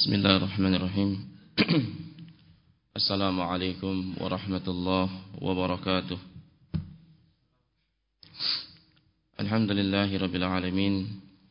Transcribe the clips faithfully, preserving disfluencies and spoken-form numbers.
Bismillahirrahmanirrahim. Assalamualaikum warahmatullahi wabarakatuh. Alhamdulillahi rabbil alamin.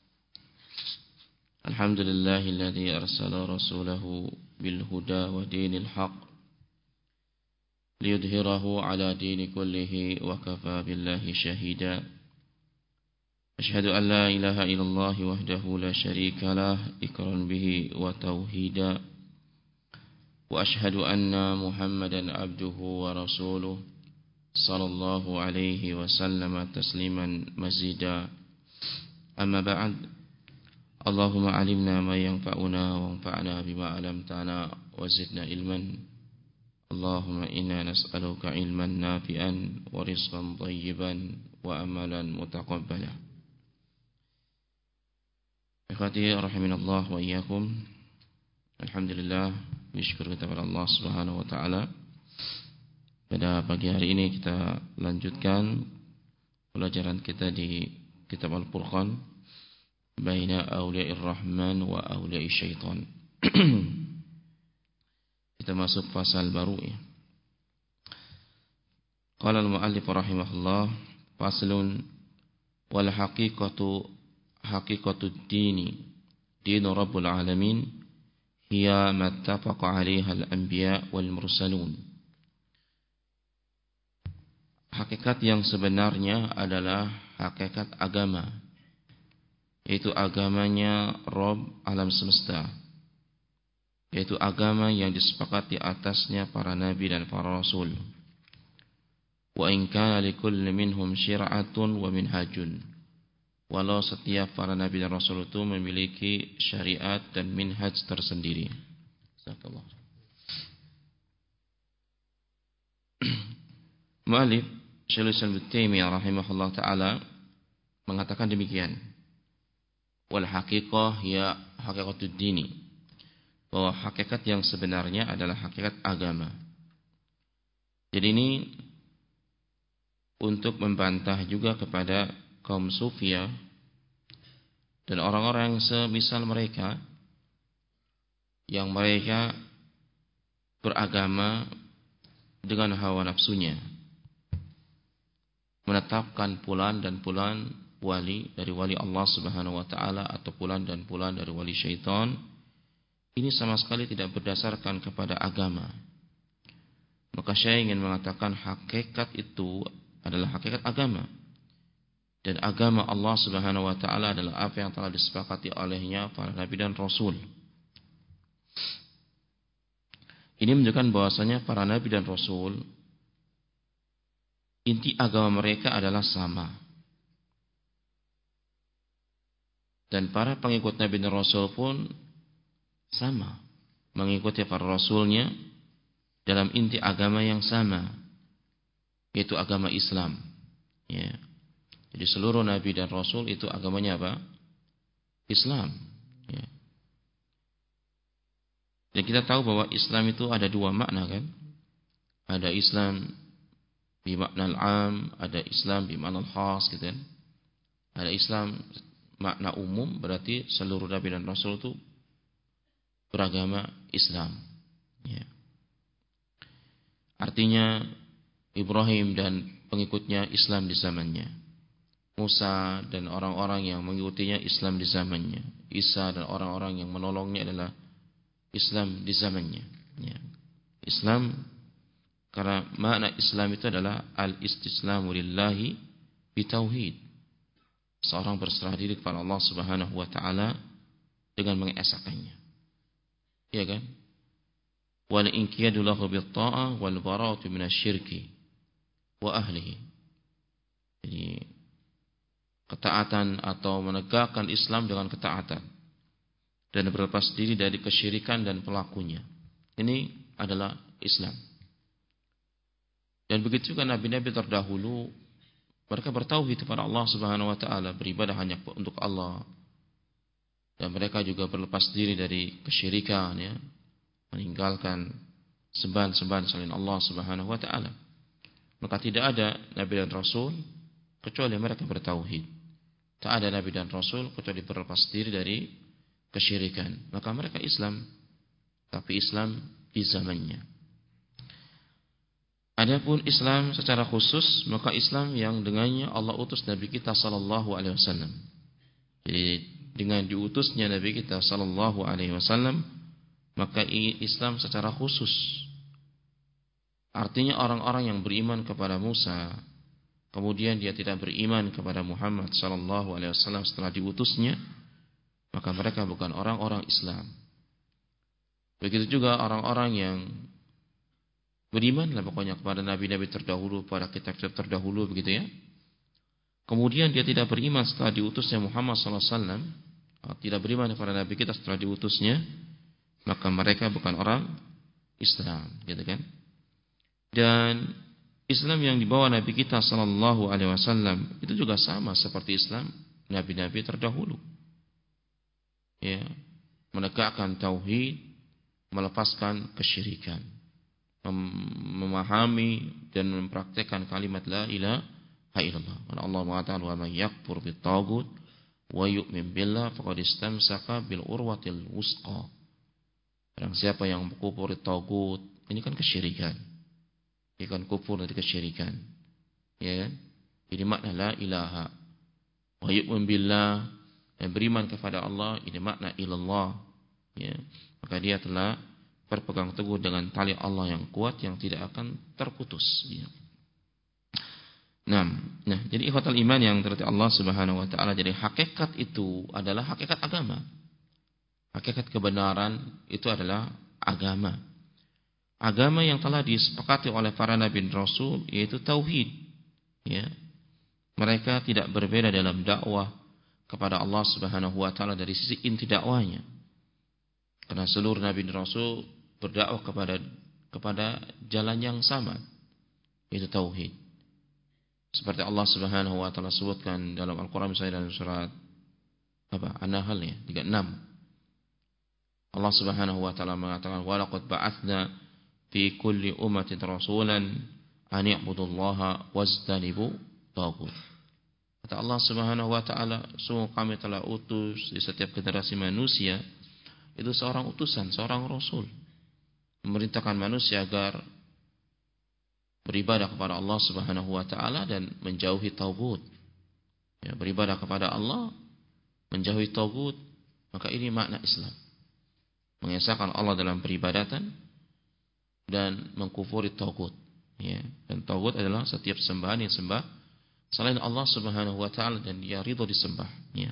Alhamdulillahilladzi arsala rasulahu bil huda wa dinil haq liyudhhirahu ala dini kullihi wa kafa billahi shahida. Asyhadu an la ilaha illallah wahdahu la syarika lah ikran bihi wa tauhida. Wa asyhadu anna Muhammadan abduhu wa rasuluh sallallahu alaihi wasallam tasliman mazida. Amma ba'd. Allahumma alimna ma yanfa'una wa anfa'na bima 'allamtana wa zidna ilman. Allahumma inna nas'aluka ilman nafi'an wa rizqan thayyiban wa amalan mutaqabbala. Ikhwati rahiminallah wa iyyakum. Alhamdulillah, bersyukur kepada Allah Subhanahu wa taala. Pada pagi hari ini kita lanjutkan pelajaran kita di kitab Al-Furqan baina awliya'ir rahman wa awliya'i syaitan. Kita masuk pasal baru ya. Qala al-muallif rahimahullah, faslun wal haqiqatu haqiqatud dini dinu rabbul alamin hiya mattafaqa 'alaiha al-anbiya wal mursalun. Hakikat yang sebenarnya adalah hakikat agama, yaitu agamanya Rabb alam semesta, yaitu agama yang disepakati atasnya para nabi dan para rasul. Wa in kana likulli minhum syir'atun wa minhajun. Walau setiap para nabi dan rasul itu memiliki syariat dan minhaj tersendiri. Jazakallah. Mu'allif Syaikhul Islam Ibnu Taimiyah rahimahullah taala mengatakan demikian. Wal haqiqah ya haqiqatud dini. Bahwa hakikat yang sebenarnya adalah hakikat agama. Jadi ini untuk membantah juga kepada kaum sufiyah dan orang-orang yang semisal mereka, yang mereka beragama dengan hawa nafsunya, menetapkan bulan dan bulan wali dari wali Allah Subhanahu wa taala atau bulan dan bulan dari wali syaitan. Ini sama sekali tidak berdasarkan kepada agama. Maka saya ingin mengatakan hakikat itu adalah hakikat agama. Dan agama Allah Subhanahu wa taala adalah apa yang telah disepakati olehnya para nabi dan rasul. Ini menunjukkan bahwasanya para nabi dan rasul inti agama mereka adalah sama. Dan para pengikut nabi dan rasul pun sama, mengikuti para rasulnya dalam inti agama yang sama, yaitu agama Islam. Ya. Jadi seluruh nabi dan rasul itu agamanya apa? Islam. Ya. Dan kita tahu bahwa Islam itu ada dua makna kan? Ada Islam bimakna al-am, ada Islam bimakna al-khas gitu kan? Ada Islam makna umum, berarti seluruh nabi dan rasul itu beragama Islam. Ya. Artinya Ibrahim dan pengikutnya Islam di zamannya. Musa dan orang-orang yang mengikutinya Islam di zamannya. Isa dan orang-orang yang menolongnya adalah Islam di zamannya. Ya. Islam, karena makna Islam itu adalah al-istislamu lillahi bitauhid. Seorang berserah diri kepada Allah Subhanahu wa taala dengan mengesakannya. Ya kan? Wal inqiyadu lahu bit-ta'ah wal bara'atu minasyirki wa ahlihi. Jadi ketaatan atau menegakkan Islam dengan ketaatan dan berlepas diri dari kesyirikan dan pelakunya. Ini adalah Islam. Dan begitu juga nabi-nabi terdahulu, mereka bertauhid kepada Allah Subhanahu wa taala, beribadah hanya untuk Allah. Dan mereka juga berlepas diri dari kesyirikan ya, meninggalkan sembahan-sembahan selain Allah Subhanahu wa taala. Maka tidak ada nabi dan rasul kecuali mereka bertauhid. Tak ada nabi dan rasul kecuali berlepas diri dari kesyirikan. Maka mereka Islam. tapi Islam di zamannya. Adapun Islam secara khusus, maka Islam yang dengannya Allah utus Nabi kita sallallahu alaihi wasallam. Jadi dengan diutusnya Nabi kita sallallahu alaihi wasallam, maka Islam secara khusus. Artinya orang-orang yang beriman kepada Musa, kemudian dia tidak beriman kepada Muhammad sallallahu alaihi wasallam setelah diutusnya, maka mereka bukan orang-orang Islam. Begitu juga orang-orang yang beriman lah pokoknya kepada nabi-nabi terdahulu, pada kitab-kitab terdahulu begitu ya. Kemudian dia tidak beriman setelah diutusnya Muhammad sallallahu alaihi wasallam, tidak beriman kepada nabi kita setelah diutusnya, maka mereka bukan orang Islam, gitu kan? Dan Islam yang dibawa Nabi kita sallallahu alaihi wasallam itu juga sama seperti Islam nabi-nabi terdahulu. Ya, menegakkan tauhid, melepaskan kesyirikan, mem- memahami dan mempraktikkan kalimat la ilaha illallah. Allah mengatakan wa may yakfur bit-taghut wa yu'min billah faqad istamsaka bil urwatil wusqa. Barang siapa yang kufur taghut, ini kan kesyirikan. Ini kan kufur dari kesyirikan. Ya kan? Ini makna la ilaha. Wa yu'min billah, dan beriman kepada Allah, ini makna ilallah. Ya. Maka dia telah berpegang teguh dengan tali Allah yang kuat yang tidak akan terputus. Ya. Nah, nah, jadi ikhwatal iman yang terhati Allah Subhanahu wa taala, jadi hakikat itu adalah hakikat agama. Hakikat kebenaran itu adalah agama. Agama yang telah disepakati oleh para nabi dan rasul yaitu tauhid. Ya. Mereka tidak berbeda dalam dakwah kepada Allah Subhanahu wa taala dari sisi inti dakwahnya. Karena seluruh nabi dan rasul berdakwah kepada kepada jalan yang sama, yaitu tauhid. Seperti Allah Subhanahu wa taala sebutkan dalam Al-Qur'an misalnya dalam surat apa? An-Nahl ya, tiga puluh enam. Allah Subhanahu wa taala mengatakan wa laqad ba'atsna fi kulli ummatin rasulan an i'budullaha wajtanibu taghut. Kata Allah Subhanahu wa taala, sungguh kami telah utus di setiap generasi manusia itu seorang utusan, seorang rasul, memerintahkan manusia agar beribadah kepada Allah Subhanahu wa taala dan menjauhi taghut. Ya, beribadah kepada Allah, menjauhi taghut, maka ini makna Islam. Mengesahkan Allah dalam peribadatan dan mengkufuri taghut. Ya, dan taghut adalah setiap sembahan yang sembah selain Allah Subhanahu wa taala dan dia ridha disembah. Ya.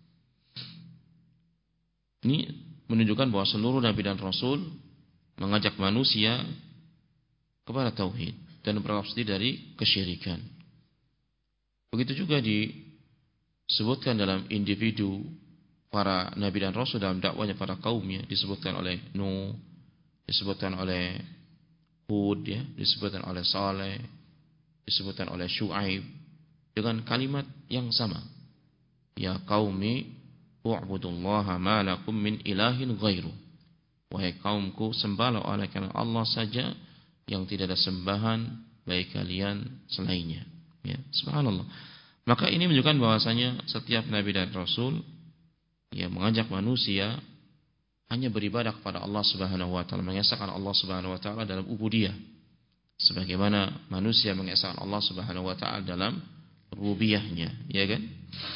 Ini menunjukkan bahwa seluruh nabi dan rasul mengajak manusia kepada tauhid dan berlepas diri dari kesyirikan. Begitu juga disebutkan dalam individu para nabi dan rasul dalam dakwanya pada kaumnya, disebutkan oleh Nuh, disebutkan oleh Hud, ya, disebutkan oleh Saleh, disebutkan oleh Syuaib dengan kalimat yang sama. Ya qaumi u'budullaha ma lakum min ilahin ghairu. Wahai kaumku, sembahlah oleh karena Allah saja yang tidak ada sembahan bagi kalian selainnya. Ya, subhanallah. Maka ini menunjukkan bahwasanya setiap nabi dan rasul yang mengajak manusia hanya beribadah kepada Allah Subhanahu wa taala, mengesahkan Allah Subhanahu wa taala dalam ubudiyah. Sebagaimana manusia mengesahkan Allah Subhanahu wa taala dalam rububiyahnya, ya kan?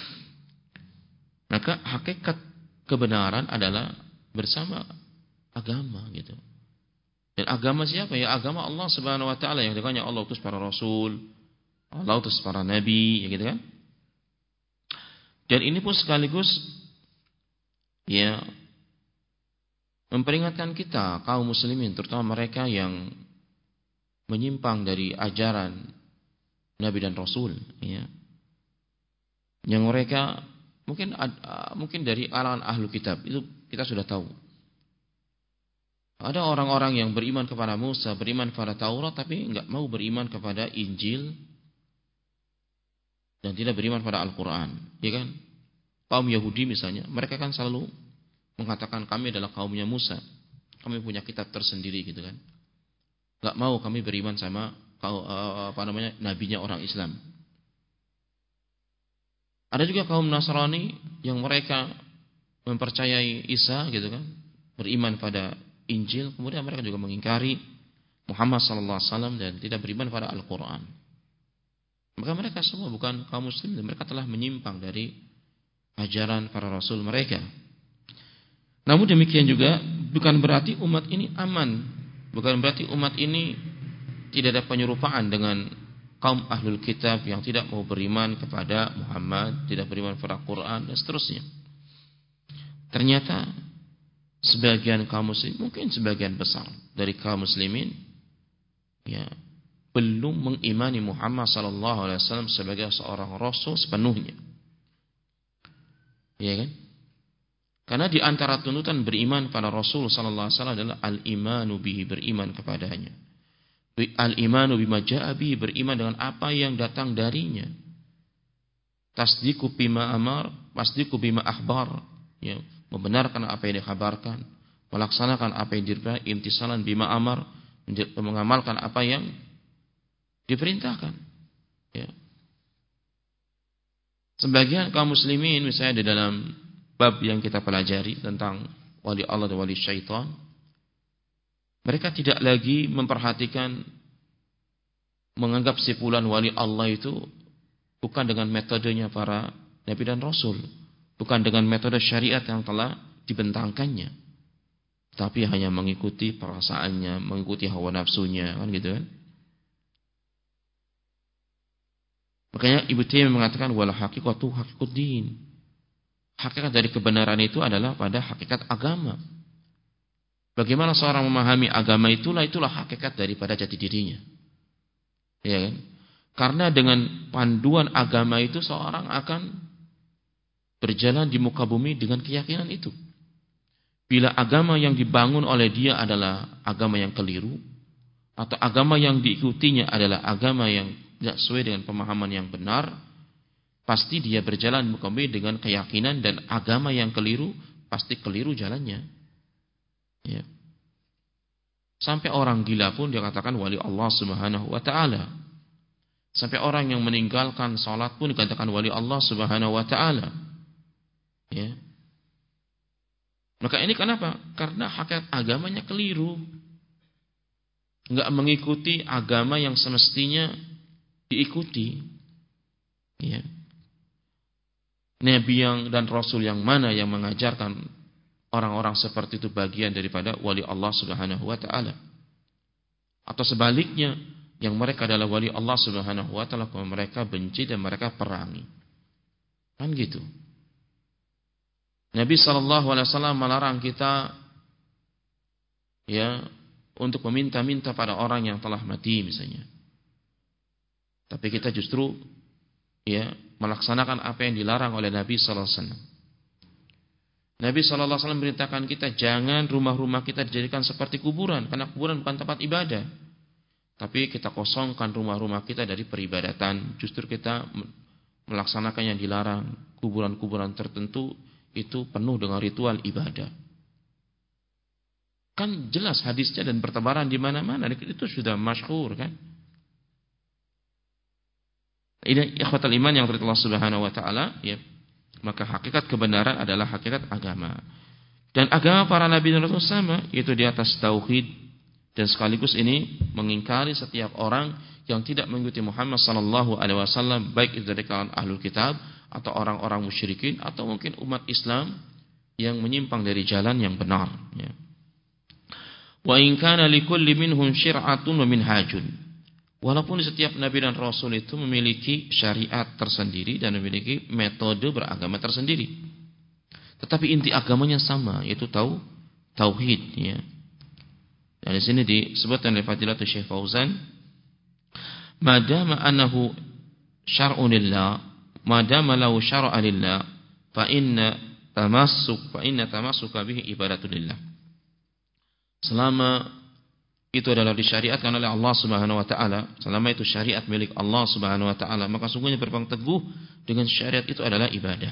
Maka hakikat kebenaran adalah bersama agama gitu. Dan agama siapa? Ya agama Allah Subhanahu wa taala yang dengannya Allah utus para rasul, Allah utus para nabi, ya gitu kan? Dan ini pun sekaligus ya memperingatkan kita kaum muslimin, terutama mereka yang menyimpang dari ajaran nabi dan rasul, ya. Yang mereka mungkin mungkin dari kalangan ahlu kitab, itu kita sudah tahu. Ada orang-orang yang beriman kepada Musa, beriman kepada Taurat, tapi enggak mau beriman kepada Injil dan tidak beriman pada Al-Quran, ya kan? Kaum Yahudi misalnya, mereka kan selalu mengatakan kami adalah kaumnya Musa, kami punya kitab tersendiri gitu kan. Enggak mau kami beriman sama apa namanya nabinya orang Islam. Ada juga kaum Nasrani yang mereka mempercayai Isa gitu kan, beriman pada Injil, kemudian mereka juga mengingkari Muhammad sallallahu alaihi wasallam dan tidak beriman pada Al-Qur'an. Maka mereka semua bukan kaum muslim dan mereka telah menyimpang dari ajaran para rasul mereka. Namun demikian juga bukan berarti umat ini aman, bukan berarti umat ini tidak ada penyerupaan dengan kaum ahlul kitab yang tidak mau beriman kepada Muhammad, tidak beriman pada Quran dan seterusnya. Ternyata sebagian kaum muslim, mungkin sebagian besar dari kaum muslimin ya belum mengimani Muhammad sallallahu alaihi wasallam sebagai seorang rasul sepenuhnya. Ya kan? Karena di antara tuntutan beriman pada Rasul sallallahu alaihi wasallam adalah al-imanu bihi, beriman kepadanya. Al-imanu bima jaa bihi, beriman dengan apa yang datang darinya. Tasdiqu bima amar, tasdiqu bima akhbar, ya, membenarkan apa yang dikabarkan, melaksanakan apa yang diperintahkan, imtisalan bima amar, mengamalkan apa yang diperintahkan. Ya. Sebagian kaum muslimin misalnya di dalam bab yang kita pelajari tentang wali Allah dan wali syaitan, mereka tidak lagi memperhatikan, menganggap si fulan wali Allah itu bukan dengan metodenya para nabi dan rasul, bukan dengan metode syariat yang telah dibentangkannya, tapi hanya mengikuti perasaannya, mengikuti hawa nafsunya, kan gitu kan? Makanya Ibnu Taimiyah mengatakan wala haqiqatu haqiquddin. Hakikat dari kebenaran itu adalah pada hakikat agama. Bagaimana seorang memahami agama itulah itulah hakikat daripada jati dirinya. Ya kan? Karena dengan panduan agama itu seorang akan berjalan di muka bumi dengan keyakinan itu. Bila agama yang dibangun oleh dia adalah agama yang keliru, atau agama yang diikutinya adalah agama yang tidak sesuai dengan pemahaman yang benar, pasti dia berjalan di muka bumi dengan keyakinan dan agama yang keliru, pasti keliru jalannya. Ya. Sampai orang gila pun dia katakan wali Allah Subhanahu wa taala. Sampai orang yang meninggalkan salat pun dikatakan wali Allah Subhanahu wa taala. Ya. Maka ini kenapa? Karena hakikat agamanya keliru. Enggak mengikuti agama yang semestinya diikuti. Ya. Nabi yang dan Rasul yang mana yang mengajarkan orang-orang seperti itu bagian daripada wali Allah Subhanahu wa taala? Atau sebaliknya, yang mereka adalah wali Allah Subhanahu wa taala, mereka benci dan mereka perangi. Kan gitu. Nabi sallallahu alaihi wasallam melarang kita ya untuk meminta-minta pada orang yang telah mati misalnya. Tapi kita justru ya melaksanakan apa yang dilarang oleh Nabi sallallahu alaihi wasallam. Nabi sallallahu alaihi wasallam memberitakan kita jangan rumah-rumah kita dijadikan seperti kuburan, karena kuburan bukan tempat ibadah. Tapi kita kosongkan rumah-rumah kita dari peribadatan. Justru kita melaksanakan yang dilarang. Kuburan-kuburan tertentu itu penuh dengan ritual ibadah. Kan jelas hadisnya dan bertebaran di mana-mana. Itu sudah masyhur kan. Ini ikhwatal iman yang dari Allah Subhanahu wa taala, ya. Maka hakikat kebenaran adalah hakikat agama. Dan agama para nabi dan rasul sama, yaitu di atas tauhid, dan sekaligus ini mengingkari setiap orang yang tidak mengikuti Muhammad sallallahu alaihi wasallam, baik itu dari kalangan ahlul kitab atau orang-orang musyrikin atau mungkin umat Islam yang menyimpang dari jalan yang benar, ya. Wa in kana likulli minhum syir'atun wa minhajun. Walaupun setiap nabi dan rasul itu memiliki syariat tersendiri dan memiliki metode beragama tersendiri, tetapi inti agamanya sama, yaitu tahu tauhid, ya. Dan di sini disebutkan oleh Fadilatul Syekh Fauzan, madama annahu syar'un lillah, madama lahu syar'a lillah, fa inna tamassuk fa inna tamassuka bihi ibadatun lillah. Selama itu adalah disyariatkan oleh Allah Subhanahu wa taala, selama itu syariat milik Allah Subhanahu wa taala, maka sungguhnya berpegang teguh dengan syariat itu adalah ibadah.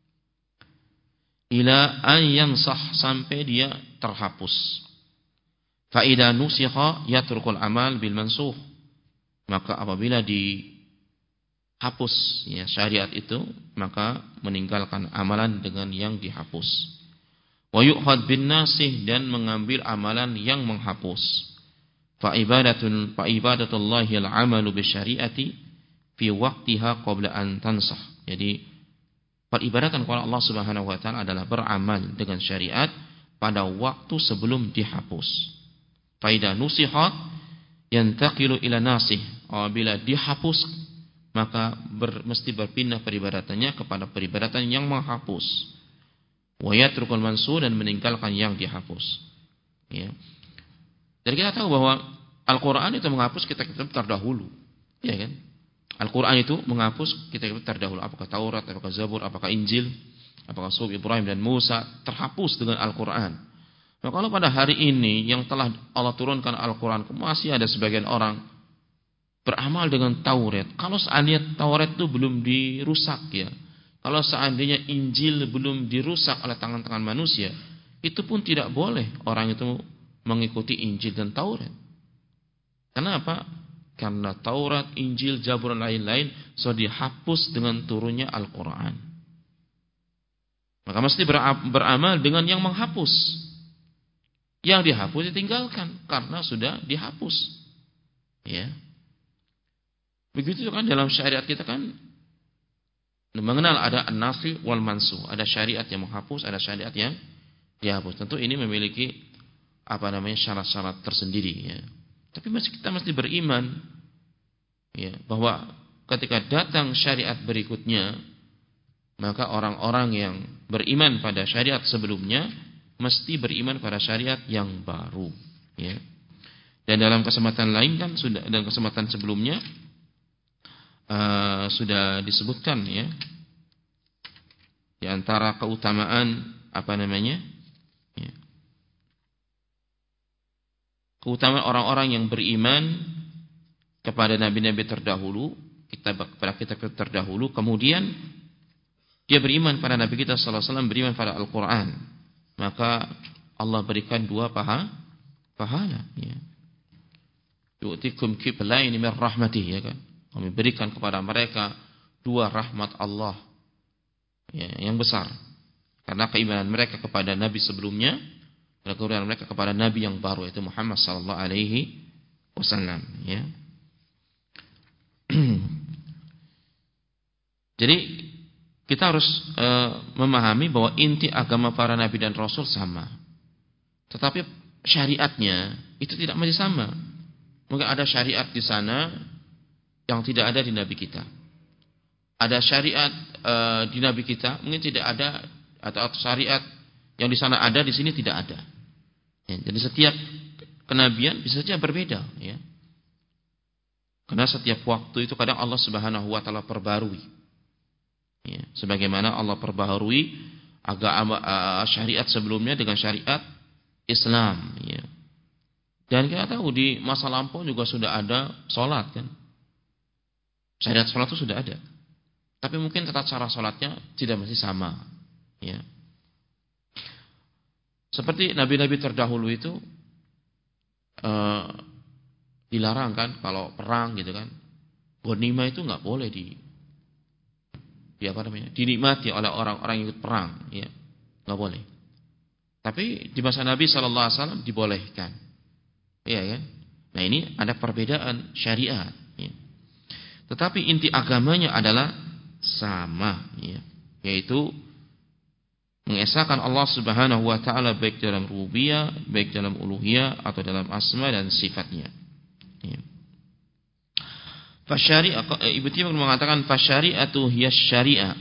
Ila an yansah, sampai dia terhapus. Fa idza nusikha yatrukul amal bil mansukh. Maka apabila dihapus ya syariat itu, maka meninggalkan amalan dengan yang dihapus. Wa yu'khad bin nasih, dan mengambil amalan yang menghapus. Fa ibadatun fa ibadatullahi al-amalu bisyari'ati fi waqtiha qabla an tansah. Jadi peribadatan kepada Allah Subhanahu wa taala adalah beramal dengan syariat pada waktu sebelum dihapus. Fa idza nusihat yantaqilu ila nasih. Apabila dihapus, maka ber, mesti berpindah peribadatannya kepada peribadatan yang menghapus. Wa yatrukul mansur, dan meninggalkan yang dihapus. Ya. Jadi kita tahu bahwa Al-Quran itu menghapus kitab-kitab terdahulu, ya kan? Al-Quran itu menghapus kitab-kitab terdahulu, apakah Taurat, apakah Zabur, apakah Injil, apakah Suhuf Ibrahim dan Musa, terhapus dengan Al-Quran. Nah, kalau pada hari ini yang telah Allah turunkan Al-Quran, masih ada sebagian orang beramal dengan Taurat. Kalau seandainya Taurat itu belum dirusak, ya, kalau seandainya Injil belum dirusak oleh tangan-tangan manusia, itu pun tidak boleh orang itu mengikuti Injil dan Taurat. Kenapa? Karena Taurat, Injil, Zabur dan lain-lain sudah dihapus dengan turunnya Al-Quran. Maka mesti beramal dengan yang menghapus. Yang dihapus ditinggalkan karena sudah dihapus. Ya. Begitu kan dalam syariat kita kan mengenal ada an-nafi wal mansuh, ada syariat yang menghapus, ada syariat yang dihapus. Tentu ini memiliki apa namanya syarat-syarat tersendiri, ya. Tapi masih kita mesti beriman, ya, bahwa ketika datang syariat berikutnya, maka orang-orang yang beriman pada syariat sebelumnya mesti beriman pada syariat yang baru, ya. Dan dalam kesempatan lain kan sudah, dan kesempatan sebelumnya uh, sudah disebutkan, ya, di antara keutamaan apa namanya, ya, keutamaan orang-orang yang beriman kepada nabi-nabi terdahulu, kitab kepada kitab terdahulu, kemudian dia beriman pada nabi kita sallallahu alaihi wasallam, beriman pada Al-Qur'an, maka Allah berikan dua paha, pahala, ya. Yu'tikum kiflaini min rahmatih, ya kan? Kami berikan kepada mereka dua rahmat Allah, ya, yang besar. Karena keimanan mereka kepada nabi sebelumnya, dan keimanan mereka kepada nabi yang baru, yaitu Muhammad sallallahu alaihi wasallam, ya. Jadi kita harus e, memahami bahwa inti agama para nabi dan rasul sama, tetapi syariatnya itu tidak masih sama. Mungkin ada syariat di sana yang tidak ada di nabi kita. Ada syariat e, di nabi kita mungkin tidak ada, atau syariat yang di sana ada di sini tidak ada. Ya, jadi setiap kenabian bisa saja berbeda, ya. Karena setiap waktu itu kadang Allah Subhanahu wa taala perbarui. Ya, sebagaimana Allah perbaharui agama uh, syariat sebelumnya dengan syariat Islam, ya. Dan kita tahu di masa lampau juga sudah ada salat, kan. Syariat salat itu sudah ada. Tapi mungkin tata cara salatnya tidak mesti sama, ya. Seperti nabi-nabi terdahulu itu uh, dilarang, kan, kalau perang gitu kan, ghanimah itu nggak boleh di, di apa namanya, dinikmati oleh orang-orang yang ikut perang, ya, nggak boleh. Tapi di masa Nabi Shallallahu Alaihi Wasallam dibolehkan, ya kan. Nah, ini ada perbedaan syariat, ya. Tetapi inti agamanya adalah sama, ya, yaitu mengesahkan Allah Subhanahu wa taala baik dalam rububiyah, baik dalam uluhiyah atau dalam asma dan sifatnya. Ya. Fasyari'ah, Ibnu Taimiyah mengatakan fasyari'atu hiya syari'ah.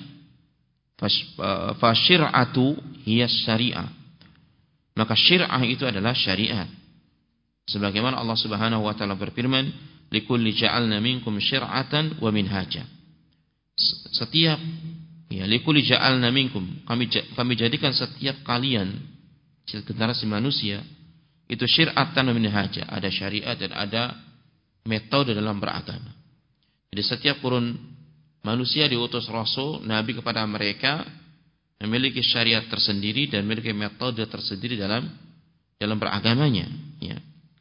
Fasyir'atu hiya syari'ah. Maka syir'ah itu adalah syariat. Sebagaimana Allah Subhanahu wa taala berfirman, likulli ja'alna minkum syir'atan wa minhaja. Setiap, ya, likulli ja'alna minkum, kami kami jadikan setiap kalian, generasi manusia, itu syir'atan wa minhaja, ada syariat dan ada metode dalam beragama. Jadi setiap kurun manusia diutus rasul, nabi kepada mereka, memiliki syariat tersendiri dan memiliki metode tersendiri dalam dalam beragamanya, ya.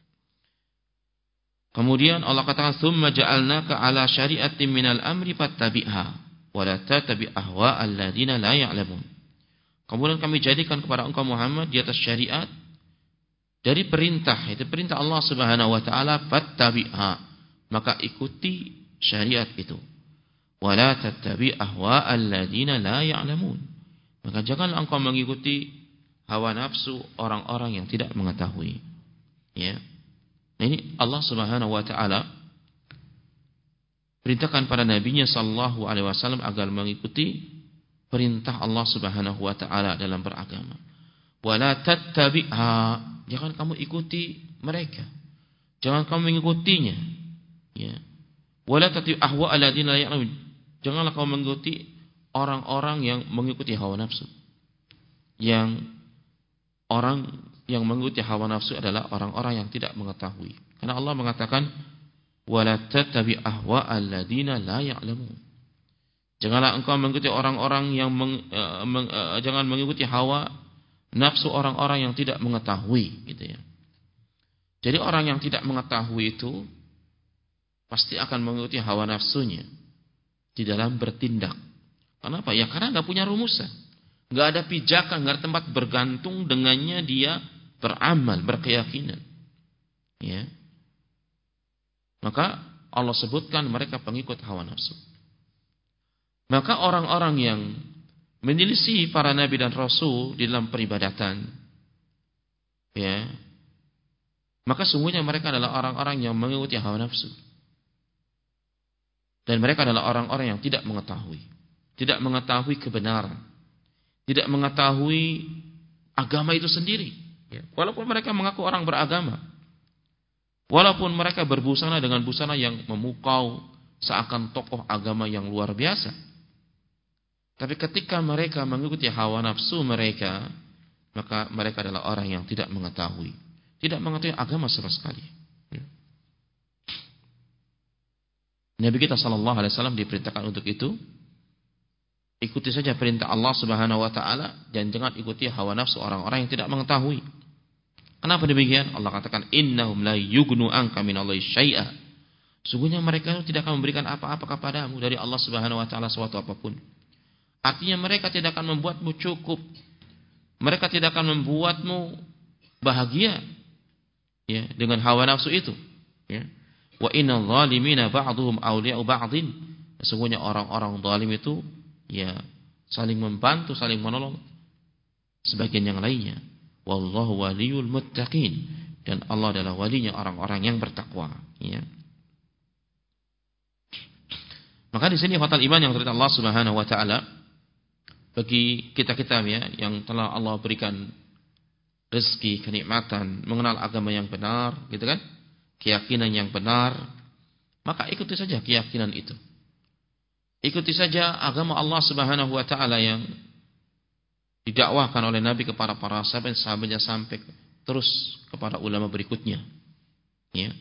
Kemudian Allah katakan, "Tsumma ja'alnaka 'ala syari'atin minal amri fattabi'ha wa la tattabi' ahwa'al ladzina la ya'lamun." Kemudian kami jadikan kepada engkau Muhammad di atas syariat dari perintah, itu perintah Allah Subhanahu wa taala, fattabi'ha, maka ikuti syariat itu. Wala tattabi' ahwa'al ladzina la ya'lamun. Maka janganlah engkau mengikuti hawa nafsu orang-orang yang tidak mengetahui. Ya. Nah, ini Allah Subhanahu wa taala perintahkan pada nabinya sallallahu alaihi wasallam agar mengikuti perintah Allah Subhanahu wa taala dalam beragama. Wala tattabi'ha, jangan kamu ikuti mereka. Jangan kamu mengikutinya. Ya. Wala tattabi' ahwa alladziina la ya'lamun. Janganlah kamu mengikuti orang-orang yang mengikuti hawa nafsu. Yang orang yang mengikuti hawa nafsu adalah orang-orang yang tidak mengetahui. Karena Allah mengatakan wala tattabi' ahwa alladziina la ya'lamun. Janganlah engkau mengikuti orang-orang yang meng, uh, meng, uh, jangan mengikuti hawa nafsu orang-orang yang tidak mengetahui, gitu ya. Jadi orang yang tidak mengetahui itu pasti akan mengikuti hawa nafsunya di dalam bertindak. Kenapa? Ya karena nggak punya rumusan, nggak ada pijakan, nggak ada tempat bergantung dengannya dia beramal, berkeyakinan. Ya. Maka Allah sebutkan mereka pengikut hawa nafsu. Maka orang-orang yang menyelisih para nabi dan rasul di dalam peribadatan, ya, maka sungguhnya mereka adalah orang-orang yang mengikuti hawa nafsu. Dan mereka adalah orang-orang yang tidak mengetahui, tidak mengetahui kebenaran, tidak mengetahui agama itu sendiri. Ya. Walaupun mereka mengaku orang beragama, walaupun mereka berbusana dengan busana yang memukau seakan tokoh agama yang luar biasa, tapi ketika mereka mengikuti hawa nafsu mereka, maka mereka adalah orang yang tidak mengetahui, tidak mengetahui agama sama sekali. Ya. Nabi kita sallallahu alaihi wasallam diperintahkan untuk itu. Ikuti saja perintah Allah Subhanahu wa taala dan jangan ikuti hawa nafsu orang-orang yang tidak mengetahui. Kenapa demikian? Allah katakan innahum la yughnu anka minallahi syai'a. Sungguhnya mereka tidak akan memberikan apa-apa kepadamu dari Allah Subhanahu wa taala suatu apapun. Artinya mereka tidak akan membuatmu cukup. Mereka tidak akan membuatmu bahagia, ya, dengan hawa nafsu itu, ya. Wa innal zalimina ba'dhum awliya'u ba'dhin. Sesungguhnya orang-orang zalim itu, ya, saling membantu, saling menolong sebagian yang lainnya. Wallahu waliyul muttaqin, dan Allah adalah walinya orang-orang yang bertakwa, ya. Maka di sini fatal iman yang dari Allah Subhanahu wa taala bagi kita-kita, ya, yang telah Allah berikan rezeki, kenikmatan, mengenal agama yang benar, gitu kan? Keyakinan yang benar, maka ikuti saja keyakinan itu. Ikuti saja agama Allah Subhanahu wa taala yang didakwahkan oleh Nabi kepada para sahabat-sahabatnya sampai terus kepada ulama berikutnya. Ya.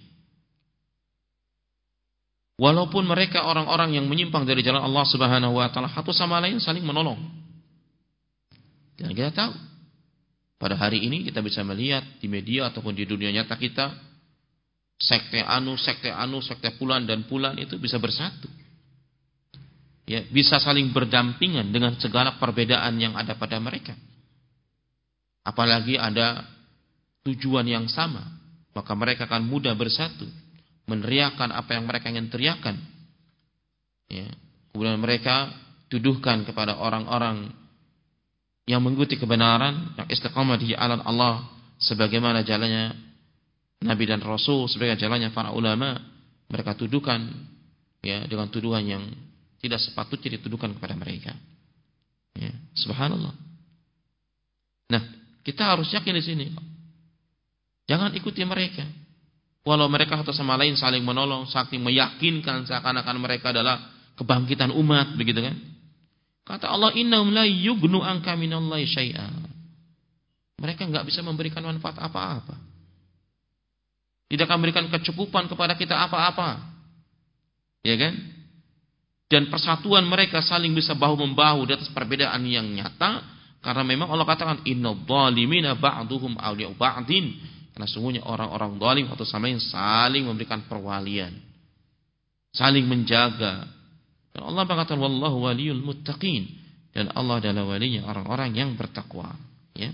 Walaupun mereka orang-orang yang menyimpang dari jalan Allah Subhanahu wa taala, satu sama lain saling menolong. Dan kita tahu pada hari ini kita bisa melihat di media ataupun di dunia nyata kita, sekte anu, sekte anu, sekte pulan dan pulan itu bisa bersatu. Ya, bisa saling berdampingan dengan segala perbedaan yang ada pada mereka. Apalagi ada tujuan yang sama, maka mereka akan mudah bersatu, meneriakkan apa yang mereka ingin teriakkan. Ya, kemudian mereka tuduhkan kepada orang-orang yang mengikuti kebenaran, yang istiqamah di jalan Allah sebagaimana jalannya Nabi dan Rasul, sebagaimana jalannya para ulama, mereka tuduhkan, ya, dengan tuduhan yang tidak sepatutnya dituduhkan kepada mereka. Ya, subhanallah. Nah, kita harus yakin di sini. Jangan ikuti mereka. Walau mereka satu sama lain saling menolong, saling meyakinkan seakan-akan mereka adalah kebangkitan umat, begitu kan? Kata Allah, innahum la yughnu anka minallahi syai'a. Mereka enggak bisa memberikan manfaat apa-apa. Tidak akan memberikan kecukupan kepada kita apa-apa. Ya kan? Dan persatuan mereka saling bisa bahu-membahu di atas perbedaan yang nyata, karena memang Allah katakan innadh dhalimina ba'duhum awliya'u ba'din. Karena sungguhnya orang-orang zalim satu sama lain saling memberikan perwalian, saling menjaga. Dan Allah mengatakan wallahu waliyul muttaqin, dan Allah adalah walinya orang-orang yang bertakwa. Ya.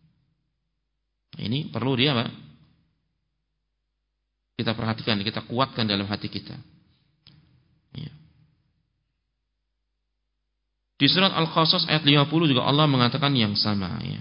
Ini perlu dia apa? Kita perhatikan, kita kuatkan dalam hati kita. Ya. Di surat Al-Qasas ayat lima puluh juga Allah mengatakan yang sama. Ya.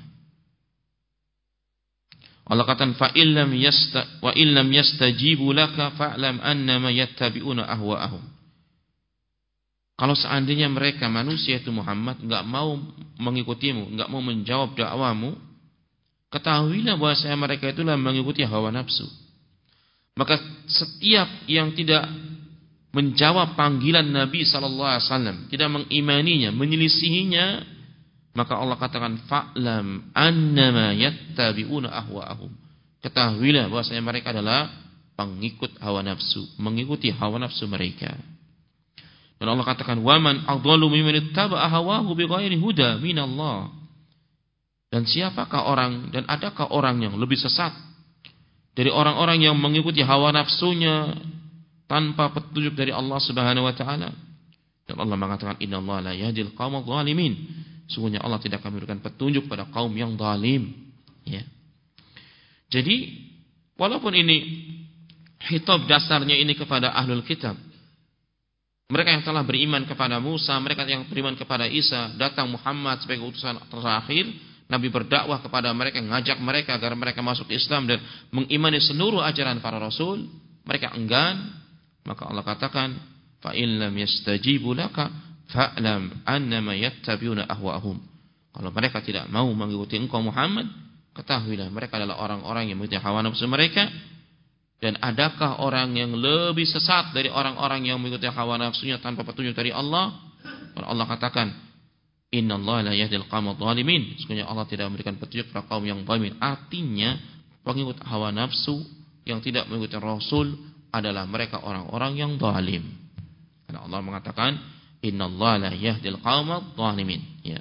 Allah katakan fa illam yasta wa illam yastajibu laka fa'lam annama yattabi'una ahwa'ahum. Kalau seandainya mereka manusia itu Muhammad enggak mau mengikutimu, enggak mau menjawab dakwamu, ketahuilah bahwasanya mereka itulah mengikuti hawa nafsu. Maka setiap yang tidak menjawab panggilan Nabi sallallahu alaihi wasallam, tidak mengimaninya, menyelisihinya, maka Allah katakan fa'lam annama yattabi'una ahwa'ahum. Ketahuilah bahwasanya mereka adalah pengikut hawa nafsu, mengikuti hawa nafsu mereka. Dan Allah katakan waman adallu mimman ittaba'a hawahu bighairi huda minallah. Dan siapakah orang dan adakah orang yang lebih sesat dari orang-orang yang mengikuti hawa nafsunya tanpa petunjuk dari Allah Subhanahu wa taala? Dan Allah mengatakan innallaha la yahdil qaumadh dhalimin. Sungguhnya Allah tidak akan memberikan petunjuk pada kaum yang zalim. Ya. Jadi walaupun ini khitab dasarnya ini kepada ahlul kitab, mereka yang telah beriman kepada Musa, mereka yang beriman kepada Isa, datang Muhammad sebagai utusan terakhir, Nabi berdakwah kepada mereka, ngajak mereka agar mereka masuk Islam dan mengimani seluruh ajaran para rasul, mereka enggan, maka Allah katakan fa in lam yastajibu laka fa'lam annama yattabi'una ahwa'ahum. Kalau mereka tidak mau mengikuti engkau Muhammad, ketahuilah mereka adalah orang-orang yang mengikuti hawa nafsu mereka. Dan adakah orang yang lebih sesat dari orang-orang yang mengikuti hawa nafsunya tanpa petunjuk dari Allah? Kalau Allah katakan innallaha la yahdil qaumadh dhalimin. Sesungguhnya Allah tidak memberikan petunjuk kepada kaum yang zalimin. Artinya pengikut hawa nafsu yang tidak mengikuti Rasul adalah mereka orang-orang yang zalim. Karena Allah mengatakan innallaha la yahdil qaumadh dhalimin. Ya.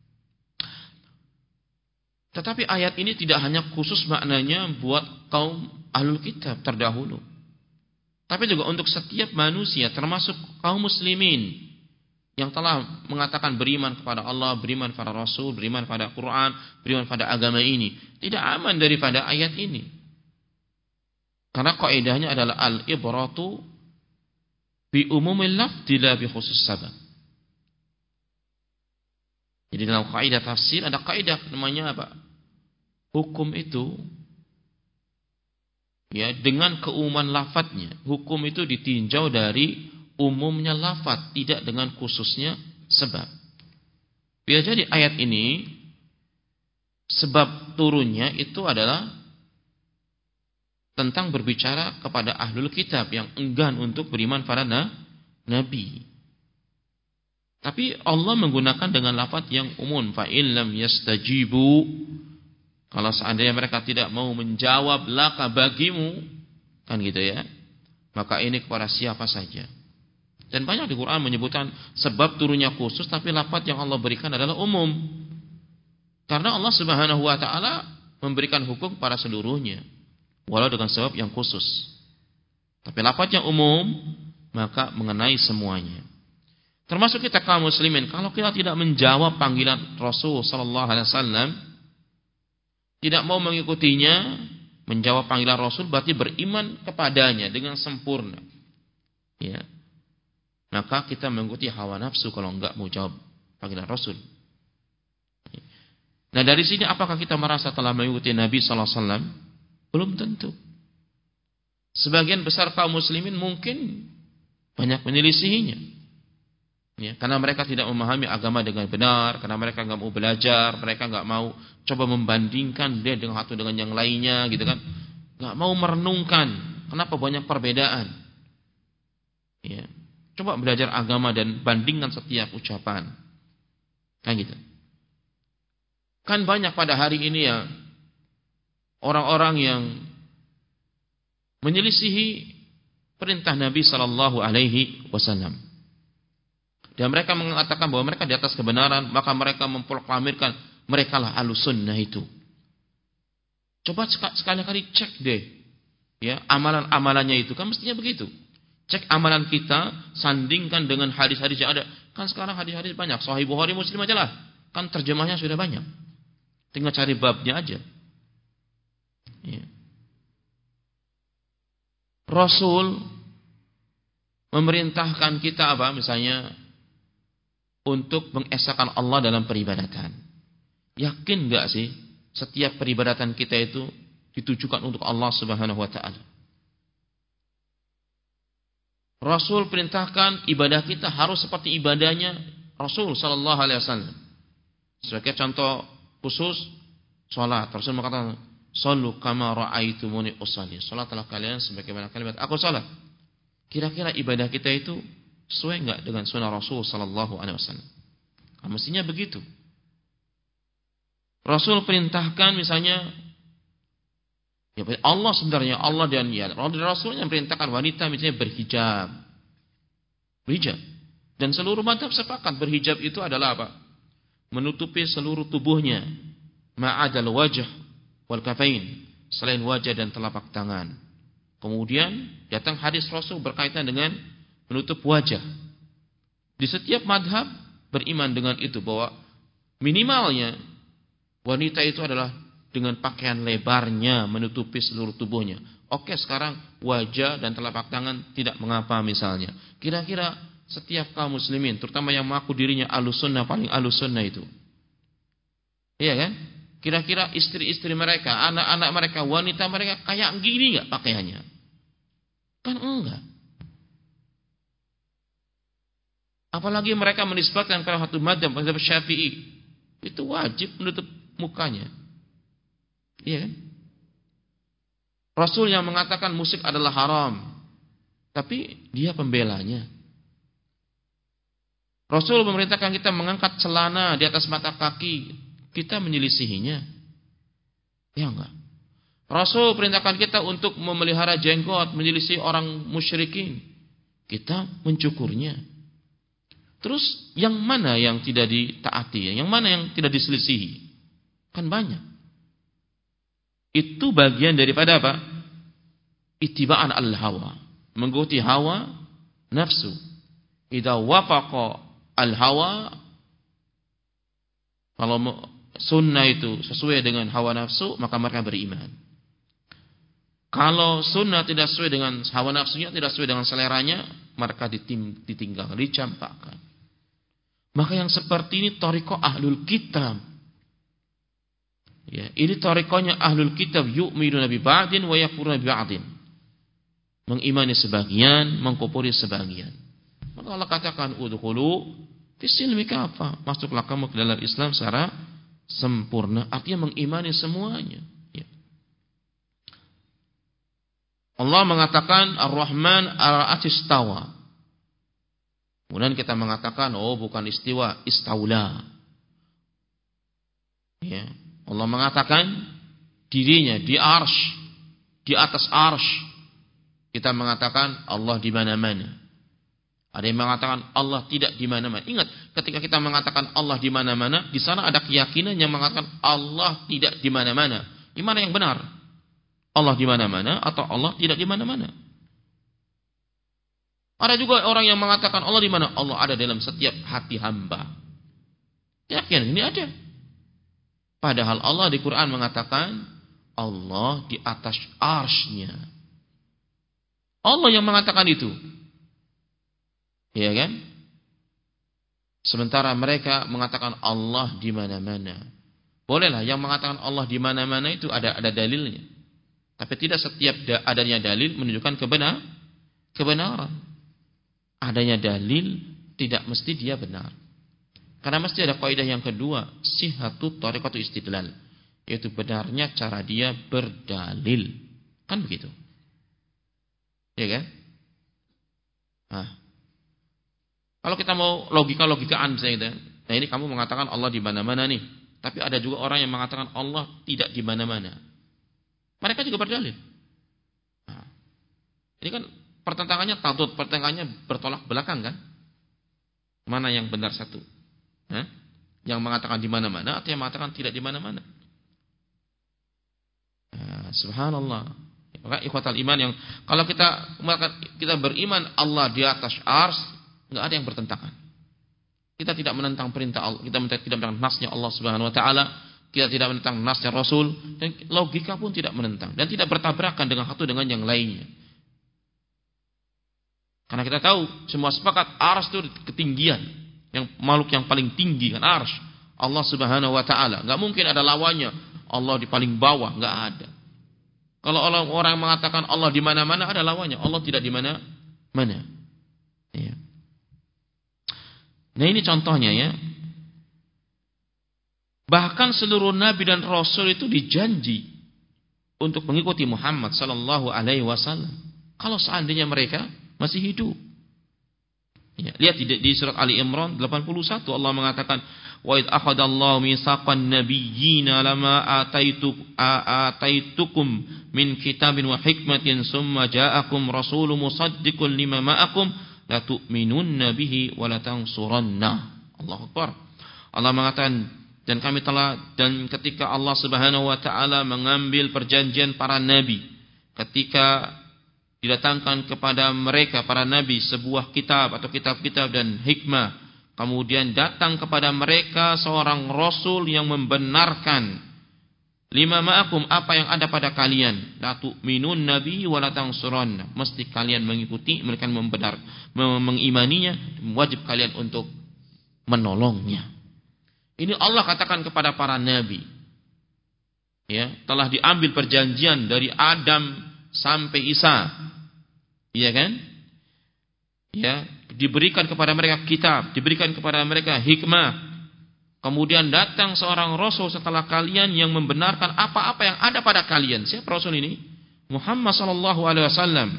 Tetapi ayat ini tidak hanya khusus maknanya buat kaum ahlul kitab terdahulu, tapi juga untuk setiap manusia, termasuk kaum muslimin yang telah mengatakan beriman kepada Allah, beriman pada Rasul, beriman pada Quran, beriman pada agama ini. Tidak aman daripada ayat ini. Karena kaidahnya adalah al-ibratu bi umumil lafzi la bi khusus sabab. Jadi dalam kaidah tafsir ada kaidah namanya apa? Hukum itu ya dengan keumuman lafadznya. Hukum itu ditinjau dari umumnya lafadz, tidak dengan khususnya sebab. Bisa jadi ayat ini sebab turunnya itu adalah tentang berbicara kepada ahlul kitab yang enggan untuk beriman pada nabi. Tapi Allah menggunakan dengan lafadz yang umum, fa illam yastajibu. Kalau seandainya mereka tidak mau menjawab laka bagimu, kan gitu ya, maka ini kepada siapa saja. Dan banyak di Quran menyebutkan sebab turunnya khusus, tapi lafaz yang Allah berikan adalah umum. Karena Allah Subhanahu wa taala memberikan hukum pada seluruhnya, walau dengan sebab yang khusus. Tapi lafaz yang umum maka mengenai semuanya. Termasuk kita kaum muslimin, kalau kita tidak menjawab panggilan Rasul sallallahu alaihi wasallam, tidak mau mengikutinya, menjawab panggilan Rasul berarti beriman kepadanya dengan sempurna. Ya. Maka kita mengikuti hawa nafsu kalau enggak mau jawab panggilan Rasul. Nah, dari sini apakah kita merasa telah mengikuti Nabi sallallahu alaihi wasallam? Belum tentu. Sebagian besar kaum muslimin mungkin banyak menyelisihinya. Ya, karena mereka tidak memahami agama dengan benar, karena mereka enggak mau belajar, mereka enggak mau coba membandingkan dia dengan satu dengan yang lainnya, gitu kan? Enggak mau merenungkan kenapa banyak perbedaan. Ya. Coba belajar agama dan bandingkan setiap ucapan. Kan gitu. Kan banyak pada hari ini ya orang-orang yang menyelisihi perintah Nabi sallallahu alaihi wasallam. Dan mereka mengatakan bahwa mereka di atas kebenaran, maka mereka memproklamirkan merekalah ahlus sunnah itu. Coba sekali-kali cek deh, ya amalan-amalannya itu kan mestinya begitu. Cek amalan kita, sandingkan dengan hadis-hadis yang ada. Kan sekarang hadis-hadis banyak. Sahih Bukhari, Muslim aja lah. Kan terjemahnya sudah banyak. Tinggal cari babnya aja. Ya. Rasul memerintahkan kita apa? Misalnya untuk mengesahkan Allah dalam peribadatan. Yakin enggak sih setiap peribadatan kita itu ditujukan untuk Allah Subhanahu wa taala? Rasul perintahkan ibadah kita harus seperti ibadahnya Rasul sallallahu alaihi wasallam. Sebagai contoh khusus salat, Rasul mengatakan, "Shallu kama ra'aitumuni usalli." Salatlah kalian sebagaimana kalian aku salat. Kira-kira ibadah kita itu sesuai enggak dengan sunnah Rasul sallallahu alaihi wasallam? Nah, mestinya begitu. Rasul perintahkan misalnya, ya Allah sebenarnya Allah dan ya Rasulnya perintahkan wanita misalnya berhijab, berhijab. Dan seluruh mazhab sepakat berhijab itu adalah apa? Menutupi seluruh tubuhnya, ma'adal wajh wal kafain, selain wajah dan telapak tangan. Kemudian datang hadis Rasul berkaitan dengan menutup wajah. Di setiap madhab beriman dengan itu bahwa minimalnya wanita itu adalah dengan pakaian lebarnya menutupi seluruh tubuhnya. Oke, sekarang wajah dan telapak tangan tidak mengapa misalnya. Kira-kira setiap kaum muslimin, terutama yang mengaku dirinya ahlus sunnah, paling ahlus sunnah itu, iya kan? Kira-kira istri-istri mereka, anak-anak mereka, wanita mereka kayak gini nggak pakaiannya? Kan enggak. Apalagi mereka menisbatkan kepada satu madzhab, madzhab Syafi'i, itu wajib menutup mukanya. Iya kan? Rasul yang mengatakan musik adalah haram, tapi dia pembelanya. Rasul memerintahkan kita mengangkat celana di atas mata kaki, kita menyelisihinya. Ya enggak? Rasul perintahkan kita untuk memelihara jenggot, menyelisih orang musyrikin, kita mencukurnya. Terus yang mana yang tidak ditaati, yang mana yang tidak diselisihi? Kan banyak. Itu bagian daripada apa? Ittiba'an al-hawa, mengikuti hawa nafsu. Idza wafaqa al-hawa, kalau sunnah itu sesuai dengan hawa nafsu, maka mereka beriman. Kalau sunnah tidak sesuai dengan hawa nafsunya, tidak sesuai dengan seleranya, mereka ditinggal, dicampakkan. Maka yang seperti ini thariqah ahlul kitab. Ya, ini thariqahnya ahlul kitab, yu'minuna bi ba'din wa yakfuruna bi ba'din. Mengimani sebagian, mengkufuri sebagian. Maka Allah katakan udkhulu fis-silmi kafah, masuklah kamu ke dalam Islam secara sempurna, artinya mengimani semuanya. Ya. Allah mengatakan Ar-Rahman al-Arsh istawa. Kemudian kita mengatakan, oh bukan istiwa, istaula. Ya. Allah mengatakan dirinya di arsh, di atas arsh. Kita mengatakan Allah di mana-mana. Ada yang mengatakan Allah tidak di mana-mana. Ingat, ketika kita mengatakan Allah di mana-mana, di sana ada keyakinan yang mengatakan Allah tidak di mana-mana. Di mana yang benar? Allah di mana-mana atau Allah tidak di mana-mana? Ada juga orang yang mengatakan Allah di mana? Allah ada dalam setiap hati hamba. Yakin ini ada. Padahal Allah di Quran mengatakan Allah di atas arsy-Nya. Allah yang mengatakan itu. Iya kan? Sementara mereka mengatakan Allah di mana-mana. Bolehlah yang mengatakan Allah di mana-mana itu ada ada dalilnya. Tapi tidak setiap da, adanya dalil menunjukkan kebenar, kebenaran. Adanya dalil tidak mesti dia benar. Karena mesti ada kaidah yang kedua, sihhatut thariqatu istidlal, yaitu benarnya cara dia berdalil. Kan begitu? Ya kan? Nah, kalau kita mau logika-logikaan misalnya, nah ini kamu mengatakan Allah di mana-mana nih, tapi ada juga orang yang mengatakan Allah tidak di mana-mana. Mereka juga berdalil. Nah, ini kan pertentangannya tadud, pertentangannya bertolak belakang kan? Mana yang benar satu? Hah? Yang mengatakan di mana-mana atau yang mengatakan tidak di mana-mana? Nah, subhanallah. Maka ikhwatal iman yang kalau kita kita beriman Allah di atas ars, enggak ada yang bertentangan. Kita tidak menentang perintah Allah, kita tidak menentang nasnya Allah Subhanahu wa taala, kita tidak menentang nasnya Rasul, dan logika pun tidak menentang dan tidak bertabrakan dengan satu dengan yang lainnya. Karena kita tahu semua sepakat ars itu ketinggian, yang makhluk yang paling tinggi kan ars Allah Subhanahu wa taala. Enggak mungkin ada lawannya. Allah di paling bawah, enggak ada. Kalau orang orang mengatakan Allah di mana-mana, ada lawannya. Allah tidak di mana-mana. Ya. Nah, ini contohnya ya. Bahkan seluruh nabi dan rasul itu dijanji untuk mengikuti Muhammad sallallahu alaihi wasallam kalau seandainya mereka masih hidup. Ya, lihat di, di surat Ali Imran delapan puluh satu Allah mengatakan wa id akhadallahu mitsaqan nabiyyina lama ataitu ataitukum min kitabin wa hikmatin summa ja'akum rasulun musaddiqun lima ma'akum la tu'minunna bihi wa la tansuranna. Allahu Akbar. Allah mengatakan dan kami telah dan ketika Allah Subhanahu wa taala mengambil perjanjian para nabi ketika didatangkan kepada mereka para nabi sebuah kitab atau kitab-kitab dan hikmah, kemudian datang kepada mereka seorang rasul yang membenarkan lima ma'akum apa yang ada pada kalian, la tu'minun nabi wa la tansuranna, mesti kalian mengikuti, mereka membenar mengimaninya, wajib kalian untuk menolongnya. Ini Allah katakan kepada para nabi. Ya, telah diambil perjanjian dari Adam sampai Isa. Iya kan? Ya, diberikan kepada mereka kitab, diberikan kepada mereka hikmah. Kemudian datang seorang rasul setelah kalian yang membenarkan apa-apa yang ada pada kalian. Siapa rasul ini? Muhammad sallallahu alaihi wasallam.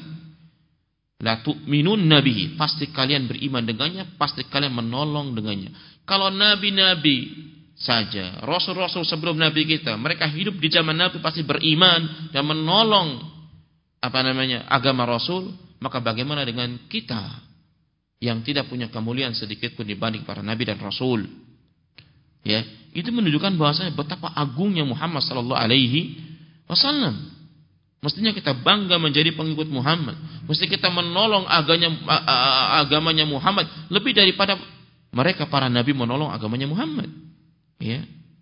La tu'minun nabihi, pasti kalian beriman dengannya, pasti kalian menolong dengannya. Kalau nabi-nabi saja, rasul-rasul sebelum nabi kita, mereka hidup di zaman nabi pasti beriman dan menolong apa namanya agama Rasul, maka bagaimana dengan kita yang tidak punya kemuliaan sedikit pun dibanding para nabi dan rasul? Ya, itu menunjukkan bahwasanya betapa agungnya Muhammad sallallahu alaihi wasallam. Mestinya kita bangga menjadi pengikut Muhammad. Mesti kita menolong agamanya agamanya Muhammad lebih daripada mereka para nabi menolong agamanya Muhammad. Ya.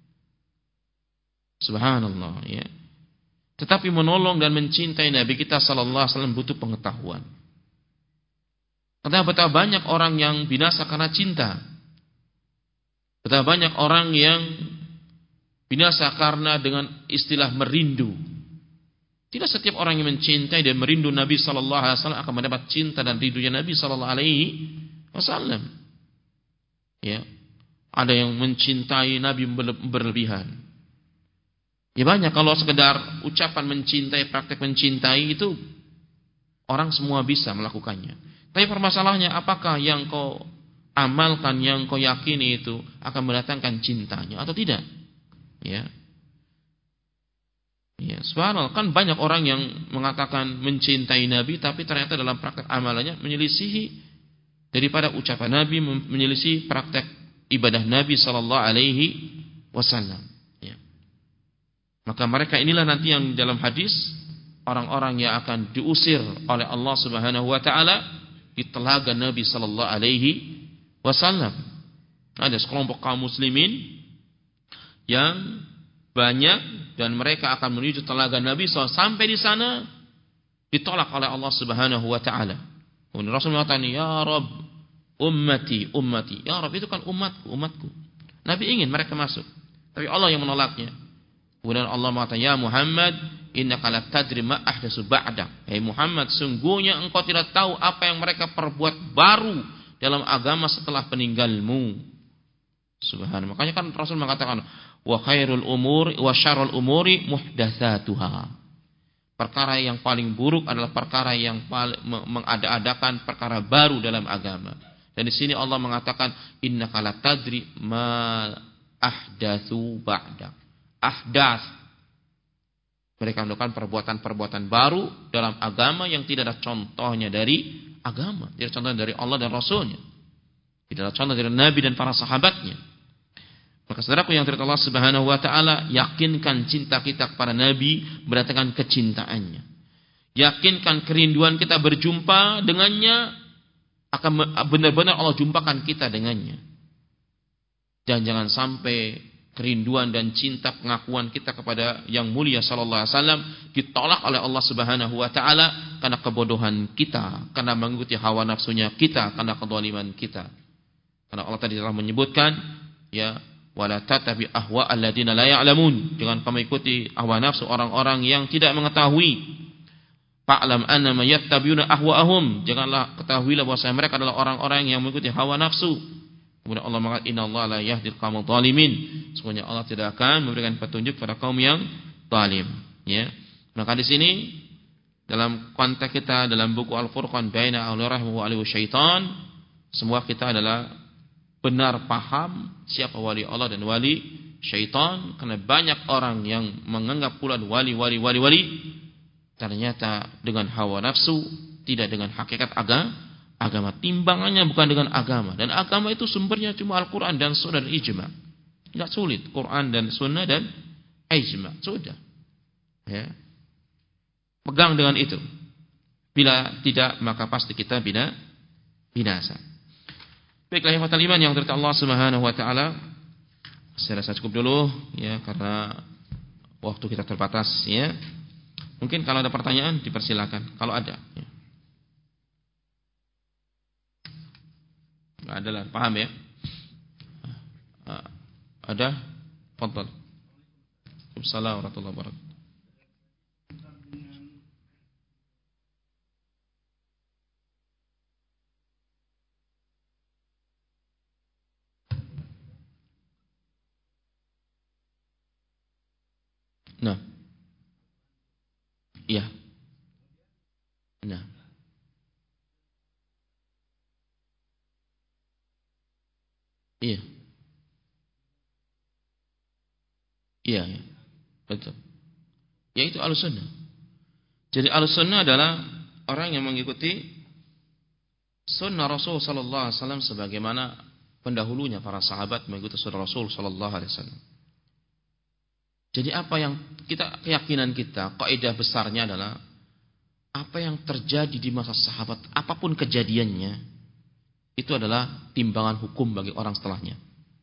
Subhanallah, ya. Tetapi menolong dan mencintai Nabi kita sallallahu alaihi wasallam butuh pengetahuan. Karena betapa banyak orang yang binasa karena cinta. Betapa banyak orang yang binasa karena dengan istilah merindu. Tidak setiap orang yang mencintai dan merindu Nabi sallallahu alaihi wasallam akan mendapat cinta dan rindunya Nabi sallallahu alaihi wasallam. Ya. Ada yang mencintai Nabi berlebihan. Ya banyak, kalau sekedar ucapan mencintai, praktek mencintai itu orang semua bisa melakukannya. Tapi permasalahannya apakah yang kau amalkan, yang kau yakini itu akan mendatangkan cintanya atau tidak? Ya. Ya, subhanallah, kan banyak orang yang mengatakan mencintai Nabi tapi ternyata dalam praktek amalannya menyelisihi daripada ucapan Nabi, menyelisihi praktek ibadah Nabi sallallahu alaihi wasallam. Maka mereka inilah nanti yang dalam hadis orang-orang yang akan diusir oleh Allah Subhanahu wa taala di telaga Nabi sallallahu alaihi wasallam. Ada sekelompok kaum muslimin yang banyak dan mereka akan menuju telaga Nabi sallallahu alaihi wasallam, sampai di sana ditolak oleh Allah Subhanahu wa taala. Kemudian Rasul mengatakan, "Ya Rabb, ummati, ummati." Ya Rabb, itu kan umatku, umatku. Nabi ingin mereka masuk, tapi Allah yang menolaknya. Kemudian Allah mengatakan, "Ya Muhammad, innaka la tadri ma ahdatsu ba'dak." Hai Muhammad, sungguhnya engkau tidak tahu apa yang mereka perbuat baru dalam agama setelah peninggalmu. Subhanallah. Makanya kan Rasul mengatakan, "Wa khairul umuri wa syarrul umuri muhdatsatuha." Perkara yang paling buruk adalah perkara yang paling mengada-adakan perkara baru dalam agama. Dan di sini Allah mengatakan, "Innaka la tadri ma ahdatsu ba'dak." Ahdas, mereka melakukan perbuatan-perbuatan baru dalam agama yang tidak ada contohnya dari agama, tidak ada contohnya dari Allah dan Rasulnya, tidak ada contoh dari Nabi dan para sahabatnya. Maka saudaraku yang dirahmati Allah Subhanahu wa taala, yakinkan cinta kita kepada Nabi berdasarkan kecintaannya. Yakinkan kerinduan kita berjumpa dengannya, akan benar-benar Allah jumpakan kita dengannya. Dan jangan sampai kerinduan dan cinta pengakuan kita kepada yang mulia sallallahu alaihi wasallam ditolak oleh Allah Subhanahu wa taala karena kebodohan kita, karena mengikuti hawa nafsunya kita, karena kezaliman kita. Karena Allah tadi telah menyebutkan, ya, wala tatabi ahwa alladziina la ya'lamun. Jangan kamu ikuti hawa nafsu orang-orang yang tidak mengetahui. Fa'lam annama yattabi'una ahwa'ahum. Janganlah ketahuilah bahwa mereka adalah orang-orang yang mengikuti hawa nafsu. Kemudian Allah mengatakan innallaha la yahdil qaumaz zalimin. Sesungguhnya Allah tidak akan memberikan petunjuk pada kaum yang zalim, ya. Maka di sini dalam konteks kita dalam buku Al-Furqan baina ahli rahmah wa ahli syaitan, semua kita adalah benar paham siapa wali Allah dan wali syaitan, karena banyak orang yang menganggap pula wali-wali wali-wali ternyata dengan hawa nafsu, tidak dengan hakikat agama. Agama timbangannya bukan dengan agama, dan agama itu sumbernya cuma Al-Quran dan Sunnah dan Ijma. Tidak sulit, Quran dan Sunnah dan Ijma, sudah. Ya. Pegang dengan itu. Bila tidak, maka pasti kita bina binasa. Baiklah, yang iman yang dari Allah Subhanahu Wa Taala, saya rasa cukup dulu, ya, karena waktu kita terbatas, ya. Mungkin kalau ada pertanyaan dipersilakan, kalau ada. Ya. Nggak ada lah, paham ya? Ada? Fadhal. Assalamualaikum warahmatullahi wabarakatuh. Nah. Iya. Nah. Iya. Iya, ya. Betul. Yaitu Ahlussunnah. Jadi Ahlussunnah adalah orang yang mengikuti sunnah Rasul sallallahu alaihi wasallam sebagaimana pendahulunya para sahabat mengikuti sunnah Rasul sallallahu alaihi wasallam. Jadi apa yang kita keyakinan kita, kaidah besarnya adalah apa yang terjadi di masa sahabat, apapun kejadiannya, itu adalah timbangan hukum bagi orang setelahnya.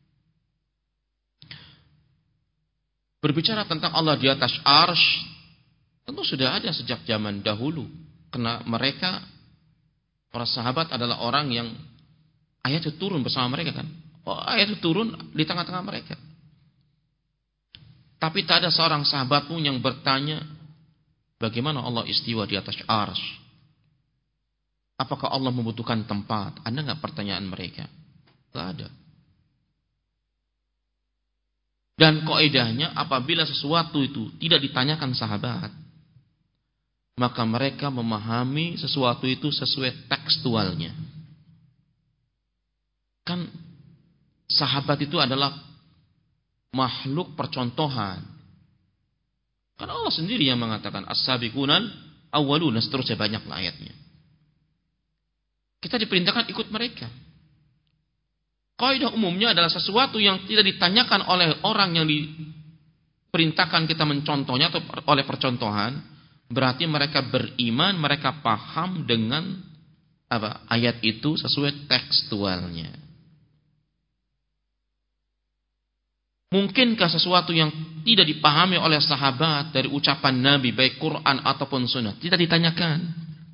Berbicara tentang Allah di atas arsy, tentu sudah ada sejak zaman dahulu. Karena mereka, para sahabat adalah orang yang ayat itu turun bersama mereka kan. Oh, ayat itu turun di tengah-tengah mereka. Tapi tak ada seorang sahabat pun yang bertanya, bagaimana Allah istiwa di atas arsy? Apakah Allah membutuhkan tempat? Ada nggak pertanyaan mereka? Tidak ada. Dan kaidahnya apabila sesuatu itu tidak ditanyakan sahabat, maka mereka memahami sesuatu itu sesuai tekstualnya. Kan sahabat itu adalah makhluk percontohan. Kan Allah sendiri yang mengatakan as-sabiqunal awwalun, seterusnya banyaklah ayatnya. Kita diperintahkan ikut mereka. Kaidah umumnya adalah sesuatu yang tidak ditanyakan oleh orang yang diperintahkan kita mencontohnya atau oleh percontohan, berarti mereka beriman, mereka paham dengan apa ayat itu sesuai tekstualnya. Mungkinkah sesuatu yang tidak dipahami oleh sahabat dari ucapan Nabi, baik Quran ataupun Sunnah, tidak ditanyakan?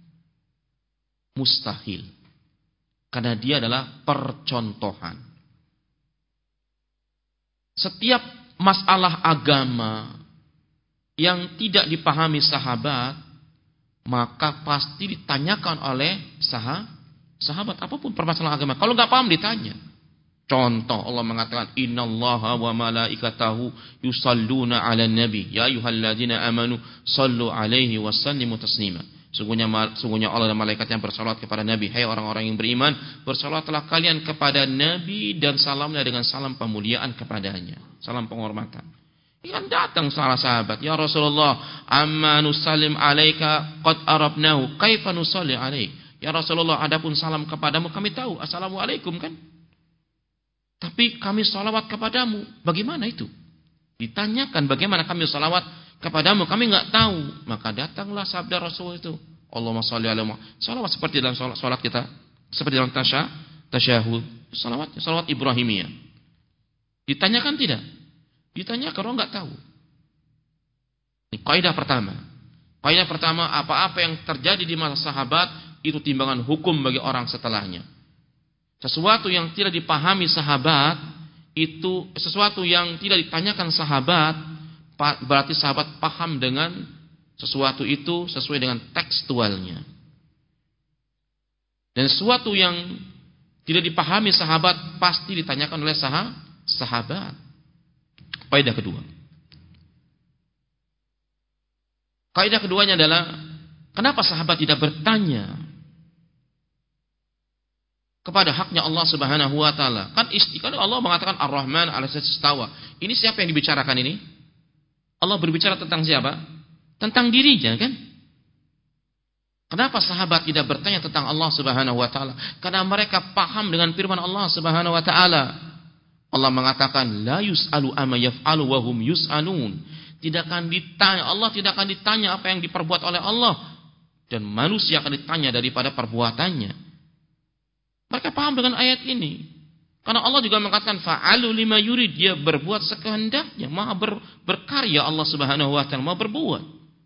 Mustahil. Karena dia adalah percontohan. Setiap masalah agama yang tidak dipahami sahabat, maka pasti ditanyakan oleh sah sahabat apapun permasalahan agama. Kalau nggak paham ditanya. Contoh, Allah mengatakan innallaha wa malaikatahu yusalluna 'alan nabi ya ayyuhalladzina amanu sallu 'alaihi wa sallimu taslima. Sungguhnya, sungguhnya Allah dan malaikatnya bersalat kepada Nabi. Hai orang-orang yang beriman, bersalatlah kalian kepada Nabi dan salamnya dengan salam pemuliaan kepadanya, salam penghormatan. Ini kan datang salah sahabat, ya Rasulullah, amma nusallim alaika qad arabnahu, kaifa nusalli alaik? Ya Rasulullah, adapun salam kepadamu kami tahu, assalamualaikum kan? Tapi kami salawat kepadamu, bagaimana itu? Ditanyakan bagaimana kami salawat kepadamu, kami enggak tahu. Maka datanglah sabda Rasul itu, Allahumma shalli ala Muhammad. Salawat seperti dalam salat, salat kita, seperti dalam tasya, tasyahud, salawat, salawat Ibrahimiyah. Ditanyakan tidak? Ditanyakan, orang enggak tahu. Ini kaidah pertama. Kaidah pertama, apa-apa yang terjadi di masa sahabat itu timbangan hukum bagi orang setelahnya. Sesuatu yang tidak dipahami sahabat itu sesuatu yang tidak ditanyakan sahabat, berarti sahabat paham dengan sesuatu itu sesuai dengan tekstualnya. Dan sesuatu yang tidak dipahami sahabat pasti ditanyakan oleh sah sahabat. Kaidah kedua. Kaidah keduanya adalah kenapa sahabat tidak bertanya kepada haknya Allah Subhanahu wa taala? Kan istiqamah Allah mengatakan Ar-Rahman 'alas istawa. Ini siapa yang dibicarakan ini? Allah berbicara tentang siapa? Tentang dirinya, kan? Kenapa sahabat tidak bertanya tentang Allah Subhanahu wa taala? Karena mereka paham dengan firman Allah Subhanahu wa taala. Allah mengatakan la yus'alu amma yaf'alu wa hum yus'alun. Tidak akan ditanya, Allah tidak akan ditanya apa yang diperbuat oleh Allah, dan manusia akan ditanya daripada perbuatannya. Mereka paham dengan ayat ini. Karena Allah juga mengatakan fa'alu lima yurid, dia berbuat sekehendaknya, maha ber, berkarya Allah Subhanahu wa taala, maha berbuat.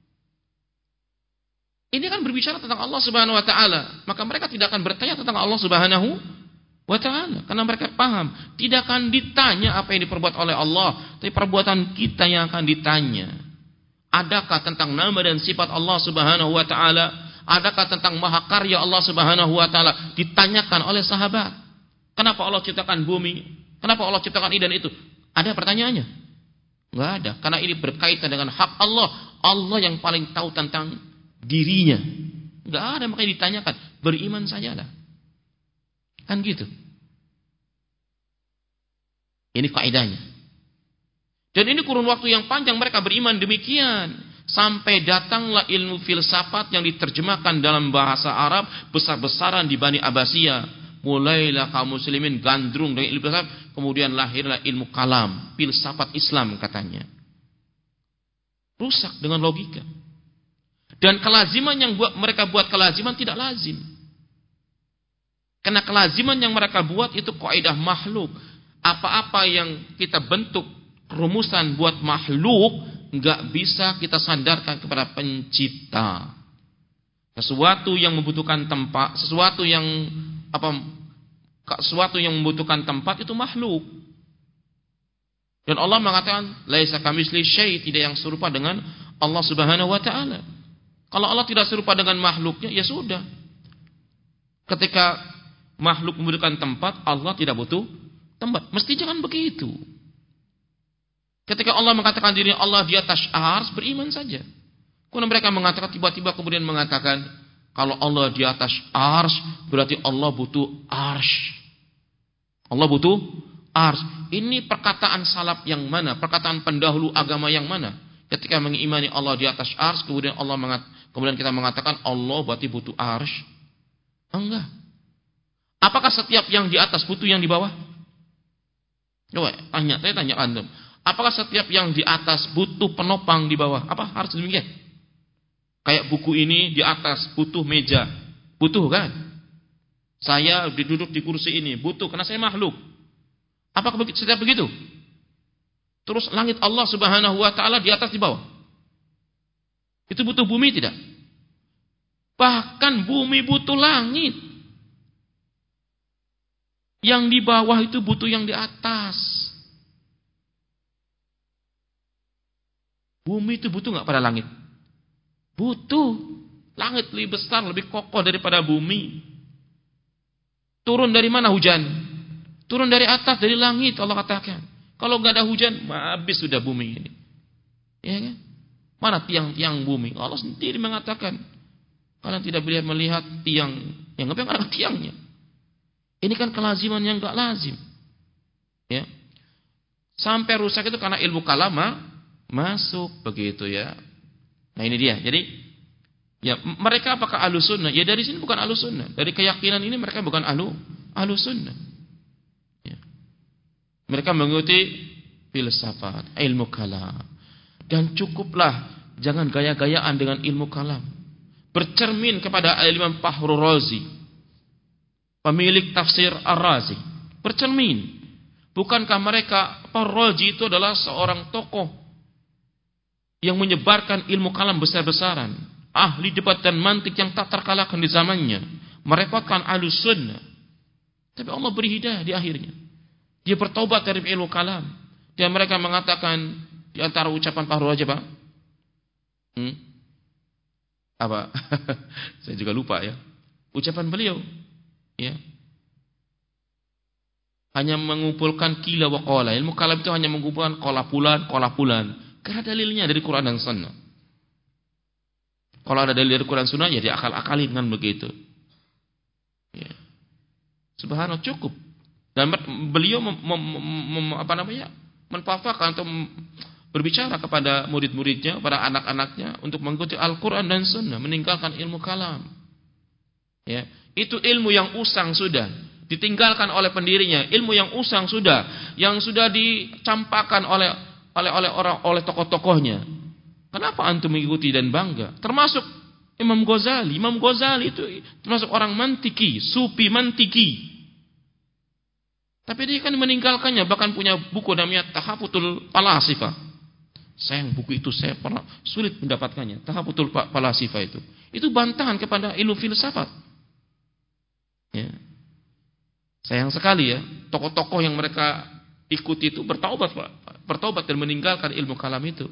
Ini kan berbicara tentang Allah Subhanahu wa taala, maka mereka tidak akan bertanya tentang Allah Subhanahu wa ta'ala, karena mereka paham tidak akan ditanya apa yang diperbuat oleh Allah, tapi perbuatan kita yang akan ditanya. Adakah tentang nama dan sifat Allah Subhanahu wa ta'ala, adakah tentang maha karya Allah Subhanahu wa ta'ala, ditanyakan oleh sahabat. Kenapa Allah ciptakan bumi, kenapa Allah ciptakan ini dan itu, ada pertanyaannya? Enggak ada, karena ini berkaitan dengan hak Allah. Allah yang paling tahu tentang dirinya. Enggak ada, makanya ditanyakan. Beriman sajalah. Kan gitu. Ini kaidahnya. Dan ini kurun waktu yang panjang mereka beriman demikian. Sampai datanglah ilmu filsafat yang diterjemahkan dalam bahasa Arab besar-besaran di Bani Abbasiyah. Mulailah kaum muslimin gandrung dengan ilmu filsafat. Kemudian lahirlah ilmu kalam, filsafat Islam katanya. Rusak dengan logika. Dan kelaziman yang buat mereka buat kelaziman tidak lazim. Karena kelaziman yang mereka buat itu kaidah makhluk. Apa-apa yang kita bentuk rumusan buat makhluk, nggak bisa kita sandarkan kepada pencipta. Sesuatu yang membutuhkan tempat, sesuatu yang apa, sesuatu yang membutuhkan tempat itu makhluk. Dan Allah mengatakan, laisa kamitsli syai', tidak yang serupa dengan Allah Subhanahu wa taala. Kalau Allah tidak serupa dengan makhluknya, ya sudah. Ketika makhluk membutuhkan tempat, Allah tidak butuh tempat. Mesti jangan begitu. Ketika Allah mengatakan diri Allah di atas ars, beriman saja. Kemudian mereka mengatakan, tiba-tiba kemudian mengatakan, kalau Allah di atas ars, berarti Allah butuh ars. Allah butuh ars. Ini perkataan salaf yang mana? Perkataan pendahulu agama yang mana? Ketika mengimani Allah di atas ars, kemudian Allah mengat, kemudian kita mengatakan Allah berarti butuh ars. Enggak. Apakah setiap yang di atas butuh yang di bawah? Coba tanya, saya tanya antum. Apakah setiap yang di atas butuh penopang di bawah? Apa harus demikian? Kayak buku ini di atas butuh meja. Butuh kan? Saya duduk di kursi ini, butuh karena saya makhluk. Apakah setiap begitu? Terus langit Allah Subhanahu wa taala di atas di bawah. Itu butuh bumi tidak? Bahkan bumi butuh langit. Yang di bawah itu butuh yang di atas. Bumi itu butuh nggak pada langit? Butuh. Langit lebih besar, lebih kokoh daripada bumi. Turun dari mana hujan? Turun dari atas, dari langit Allah katakan. Kalau nggak ada hujan, habis sudah bumi ini. Ya kan? Mana tiang-tiang bumi? Allah sendiri mengatakan, kalian tidak boleh melihat tiang yang nggak ada tiangnya. Ini kan kelaziman yang enggak lazim. Ya. Sampai rusak itu karena ilmu kalama masuk begitu ya. Nah ini dia. Jadi ya mereka apakah ahlus sunnah? Ya dari sini bukan ahlus sunnah. Dari keyakinan ini mereka bukan ahlu ahlus sunnah. Ya. Mereka mengikuti filsafat, ilmu kalam. Dan cukuplah jangan gaya-gayaan dengan ilmu kalam. Bercermin kepada Imam Fakhrul Razi, pemilik tafsir Ar-Razi. Bercermin. Bukankah mereka, Fakhrul Razi itu adalah seorang tokoh yang menyebarkan ilmu kalam besar-besaran, ahli debat dan mantik yang tak terkalahkan di zamannya, merepotkan Ahlus Sunnah. Tapi Allah beri hidayah di akhirnya. Dia bertobat dari ilmu kalam. Dan mereka mengatakan di antara ucapan Fakhrul Razi apa? Hmm? Apa? Saya juga lupa ya. Ucapan beliau, ya. Hanya mengumpulkan kila wa qala. Ilmu kalam itu hanya mengumpulkan qala fulan, qala fulan. Karena dalilnya dari Quran dan Sunnah. Kalau ada dalil dari Quran Sunnah, ya diakal-akalin kan begitu. Ya. Subhanallah, cukup. Dan beliau mem, mem, mem, apa namanya? menfafatkan atau berbicara kepada murid-muridnya, pada anak-anaknya untuk mengikuti Al-Quran dan Sunnah, meninggalkan ilmu kalam. Ya, itu ilmu yang usang sudah ditinggalkan oleh pendirinya, ilmu yang usang sudah, yang sudah dicampakkan oleh oleh oleh orang oleh tokoh-tokohnya. Kenapa antum mengikuti dan bangga? Termasuk Imam Ghazali. Imam Ghazali itu termasuk orang mantiki, sufi mantiki. Tapi dia kan meninggalkannya, bahkan punya buku namanya Tahafutul Falasifah. Sayang buku itu saya pernah sulit mendapatkannya. Tahafutul Falasifah itu. Itu bantahan kepada ilmu filsafat. Ya. Sayang sekali ya, tokoh-tokoh yang mereka ikuti itu bertaubat, bertaubat dan meninggalkan ilmu kalam itu.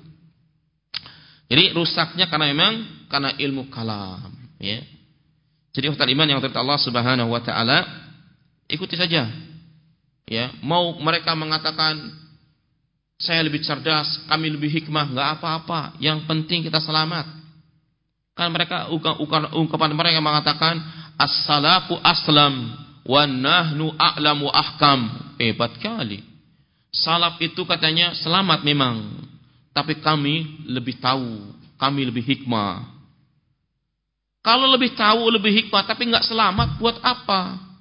Jadi rusaknya karena memang karena ilmu kalam, ya. Jadi ikhwatal iman yang terhormat Allah Subhanahu wa taala, ikuti saja. Ya, mau mereka mengatakan saya lebih cerdas, kami lebih hikmah, enggak apa-apa. Yang penting kita selamat. Kan mereka ungkapan mereka mengatakan as-salafu aslam wa nahnu a'lamu ahkam. Hebat kali. Salaf itu katanya selamat memang, tapi kami lebih tahu, kami lebih hikmah. Kalau lebih tahu, lebih hikmah, tapi enggak selamat, buat apa?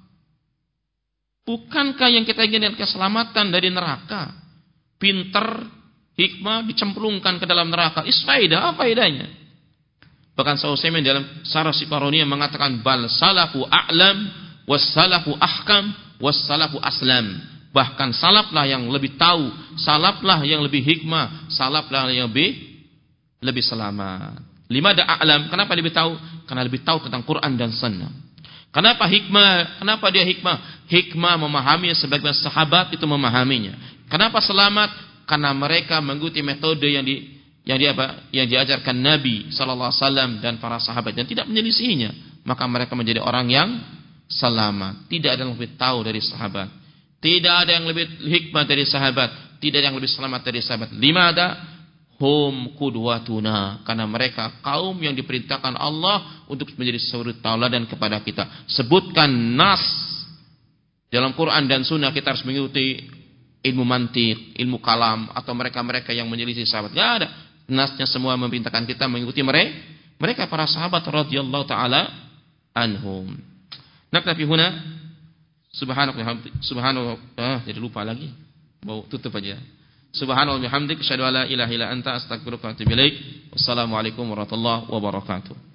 Bukankah yang kita inginkan keselamatan dari neraka? Pinter, hikmah dicemplungkan ke dalam neraka. Isfaidah, apa faedahnya? Bahkan Sa'usaimin dalam Syarah Sifaroniyah mengatakan bal salafu a'lam was salafu ahkam was salafu aslam. Bahkan salaflah yang lebih tahu, salaflah yang lebih hikmah, salaflah yang lebih lebih selamat. Lima ada a'lam, kenapa lebih tahu? Karena lebih tahu tentang Quran dan Sunnah. Kenapa hikmah? Kenapa dia hikmah? Hikmah memahami sebagaimana sahabat itu memahaminya. Kenapa selamat? Karena mereka mengikuti metode yang di yang di apa? Yang diajarkan Nabi sallallahu alaihi wasallam dan para sahabat dan tidak menyelisihinya. Maka mereka menjadi orang yang selamat. Tidak ada yang lebih tahu dari sahabat. Tidak ada yang lebih hikmah dari sahabat. Tidak ada yang lebih selamat dari sahabat. Lima ada hum qudwatuna, karena mereka kaum yang diperintahkan Allah untuk menjadi suri tauladan kepada kita. Sebutkan nas dalam Quran dan Sunnah, kita harus mengikuti ilmu mantik, ilmu kalam, atau mereka-mereka yang menyelisih sahabat. Tidak ada. Nasnya semua memerintahkan kita mengikuti mereka, mereka para sahabat radhiyallahu taala anhum. Naktafi huna. Subhanallah, subhanallah, ah, jadi lupa lagi. Mau tutup aja. Subhanallah bihamdik, asyhadu an la ilaha illa anta, astaghfiruka wa atubu ilaik. Wassalamualaikum warahmatullahi wabarakatuh.